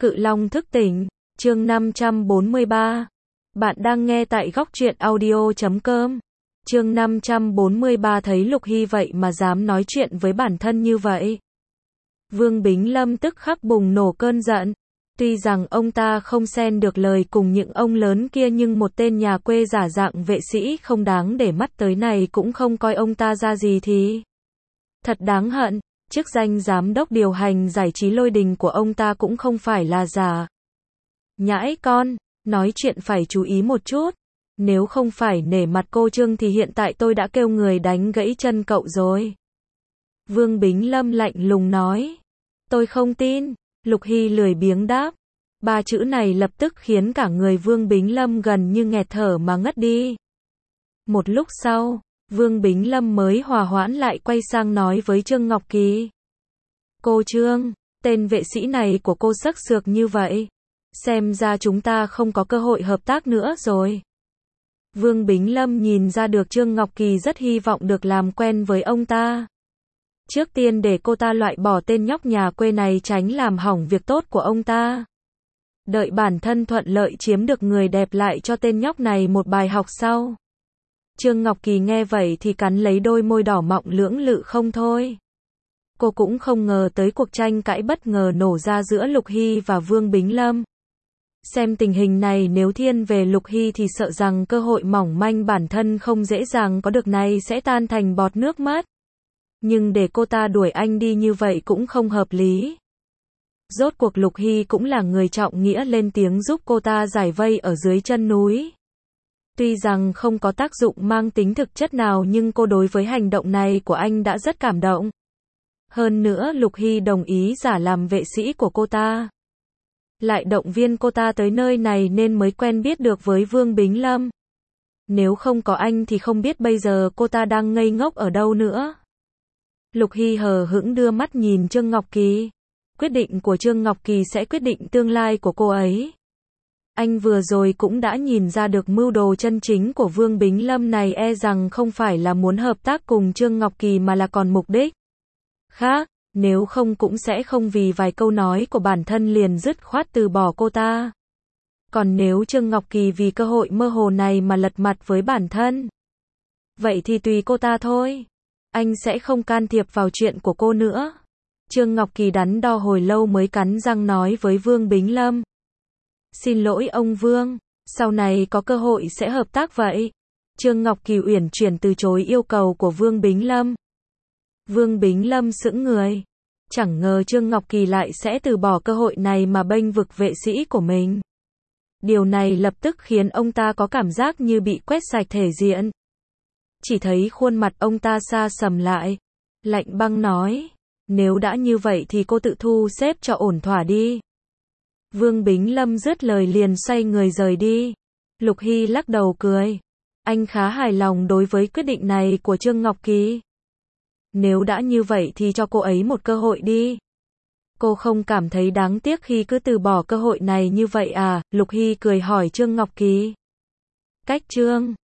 Cự Long thức tỉnh, chương 543. Bạn đang nghe tại góc truyện audio.com. Chương 543 thấy Lục Hy vậy mà dám nói chuyện với bản thân như vậy. Vương Bính Lâm tức khắc bùng nổ cơn giận. Tuy rằng ông ta không xen được lời cùng những ông lớn kia nhưng một tên nhà quê giả dạng vệ sĩ không đáng để mắt tới này cũng không coi ông ta ra gì thì thật đáng hận. Chức danh giám đốc điều hành giải trí Lôi Đình của ông ta cũng không phải là giả. Nhãi con, nói chuyện phải chú ý một chút. Nếu không phải nể mặt cô Trương thì hiện tại tôi đã kêu người đánh gãy chân cậu rồi. Vương Bính Lâm lạnh lùng nói. Tôi không tin. Lục Hy lười biếng đáp. Ba chữ này lập tức khiến cả người Vương Bính Lâm gần như nghẹt thở mà ngất đi. Một lúc sau, Vương Bính Lâm mới hòa hoãn lại quay sang nói với Trương Ngọc Kỳ. Cô Trương, tên vệ sĩ này của cô sắc sược như vậy. Xem ra chúng ta không có cơ hội hợp tác nữa rồi. Vương Bính Lâm nhìn ra được Trương Ngọc Kỳ rất hy vọng được làm quen với ông ta. Trước tiên để cô ta loại bỏ tên nhóc nhà quê này tránh làm hỏng việc tốt của ông ta. Đợi bản thân thuận lợi chiếm được người đẹp lại cho tên nhóc này một bài học sau. Trương Ngọc Kỳ nghe vậy thì cắn lấy đôi môi đỏ mọng lưỡng lự không thôi. Cô cũng không ngờ tới cuộc tranh cãi bất ngờ nổ ra giữa Lục Hy và Vương Bính Lâm. Xem tình hình này nếu thiên về Lục Hy thì sợ rằng cơ hội mỏng manh bản thân không dễ dàng có được này sẽ tan thành bọt nước mất. Nhưng để cô ta đuổi anh đi như vậy cũng không hợp lý. Rốt cuộc Lục Hy cũng là người trọng nghĩa lên tiếng giúp cô ta giải vây ở dưới chân núi. Tuy rằng không có tác dụng mang tính thực chất nào nhưng cô đối với hành động này của anh đã rất cảm động. Hơn nữa Lục Hy đồng ý giả làm vệ sĩ của cô ta. Lại động viên cô ta tới nơi này nên mới quen biết được với Vương Bính Lâm. Nếu không có anh thì không biết bây giờ cô ta đang ngây ngốc ở đâu nữa. Lục Hy hờ hững đưa mắt nhìn Trương Ngọc Kỳ. Quyết định của Trương Ngọc Kỳ sẽ quyết định tương lai của cô ấy. Anh vừa rồi cũng đã nhìn ra được mưu đồ chân chính của Vương Bính Lâm này e rằng không phải là muốn hợp tác cùng Trương Ngọc Kỳ mà là còn mục đích khác, nếu không cũng sẽ không vì vài câu nói của bản thân liền dứt khoát từ bỏ cô ta. Còn nếu Trương Ngọc Kỳ vì cơ hội mơ hồ này mà lật mặt với bản thân, vậy thì tùy cô ta thôi. Anh sẽ không can thiệp vào chuyện của cô nữa. Trương Ngọc Kỳ đắn đo hồi lâu mới cắn răng nói với Vương Bính Lâm. Xin lỗi ông Vương, sau này có cơ hội sẽ hợp tác vậy. Trương Ngọc Kỳ uyển chuyển từ chối yêu cầu của Vương Bính Lâm. Vương Bính Lâm sững người. Chẳng ngờ Trương Ngọc Kỳ lại sẽ từ bỏ cơ hội này mà bênh vực vệ sĩ của mình. Điều này lập tức khiến ông ta có cảm giác như bị quét sạch thể diện. Chỉ thấy khuôn mặt ông ta xa sầm lại. Lạnh băng nói. Nếu đã như vậy thì cô tự thu xếp cho ổn thỏa đi. Vương Bính Lâm dứt lời liền xoay người rời đi. Lục Hy lắc đầu cười. Anh khá hài lòng đối với quyết định này của Trương Ngọc Kỳ. Nếu đã như vậy thì cho cô ấy một cơ hội đi. Cô không cảm thấy đáng tiếc khi cứ từ bỏ cơ hội này như vậy à? Lục Hy cười hỏi Trương Ngọc Kỳ. Cách Trương